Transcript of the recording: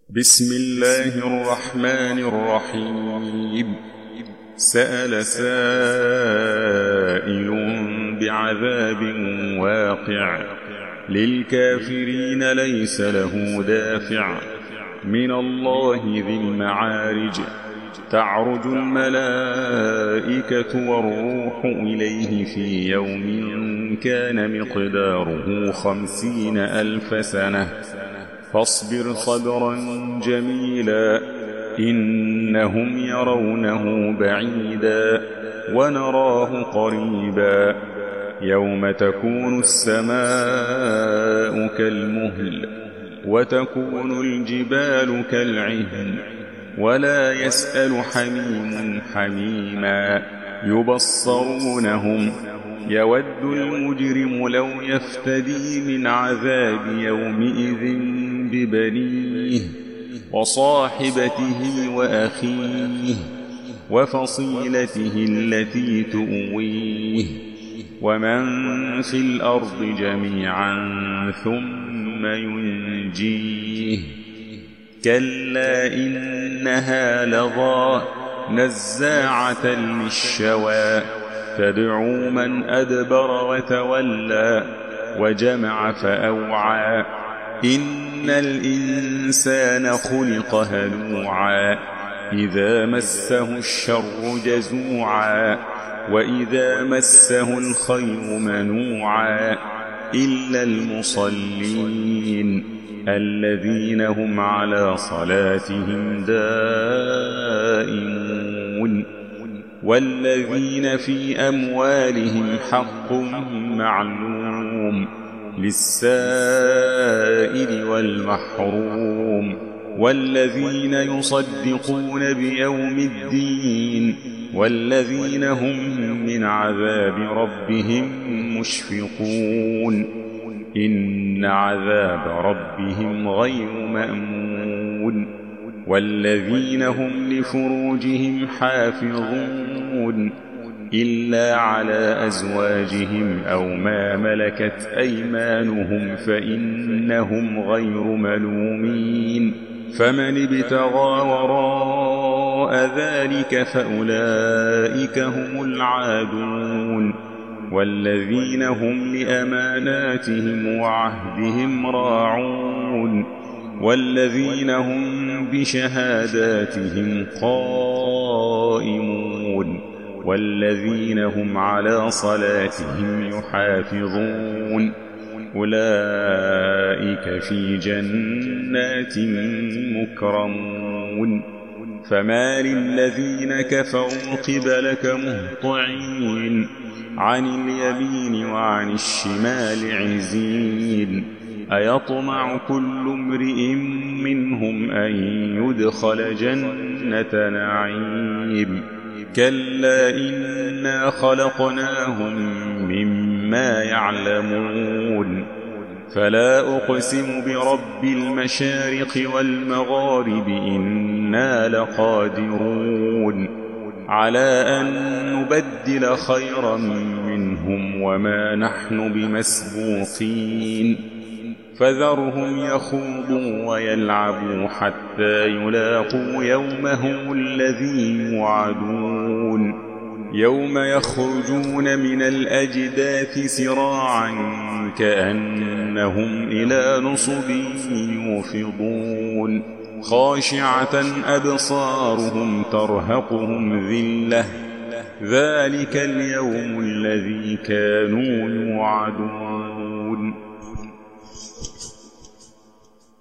بسم الله الرحمن الرحيم. سأل سائل بعذاب واقع للكافرين ليس له دافع من الله ذي المعارج. تعرج الملائكة والروح إليه في يوم كان مقداره 50,000 سنة فاصبر صبرا جميلا إنهم يرونه بعيدا ونراه قريبا. يوم تكون السماء كالمهل وتكون الجبال كالعهن ولا يسأل حميم حميما يبصرونهم يود المجرم لو يفتدي من عذاب يومئذ ببنيه وصاحبته وأخيه وفصيلته التي تؤويه ومن في الأرض جميعا ثم ينجيه. كلا إنها لظى نزاعة للشوى تدعو من أدبر وتولى وجمع فأوعى. إن الإنسان خلق هلوعا إذا مسه الشر جزوعا وإذا مسه الخير منوعا إلا المصلين الذين هم على صلاتهم دائمون والذين في أموالهم حق معلوم للسائل والمحروم والذين يصدقون بيوم الدين والذين هم من عذاب ربهم مشفقون. إن عذاب ربهم غير مأمون. والذين هم لفروجهم حافظون إلا على أزواجهم أو ما ملكت أيمانهم فإنهم غير ملومين. فمن ابتغى وراء ذلك فأولئك هم العادون. والذين هم لأماناتهم وعهدهم راعون والذين هم بشهاداتهم قائمون والذين هم على صلاتهم يحافظون. أولئك في جنات مكرمون. فما للذين كفروا قبلك مهطعين عن اليمين وعن الشمال عزين. أيطمع كل امرئ منهم أن يدخل جنة نعيم. كلا إنا خلقناهم مما يعلمون. فلا أقسم برب المشارق والمغارب إنا لقادرون على أن نبدل خيرا منهم وما نحن بمسبوقين. فذرهم يخوضوا ويلعبوا حتى يلاقوا يومهم الذي يوعدون. يوم يخرجون من الأجداث سراعا كأنهم إلى نصب يوفضون. خاشعة أبصارهم ترهقهم ذلة ذلك اليوم الذي كانوا يوعدون.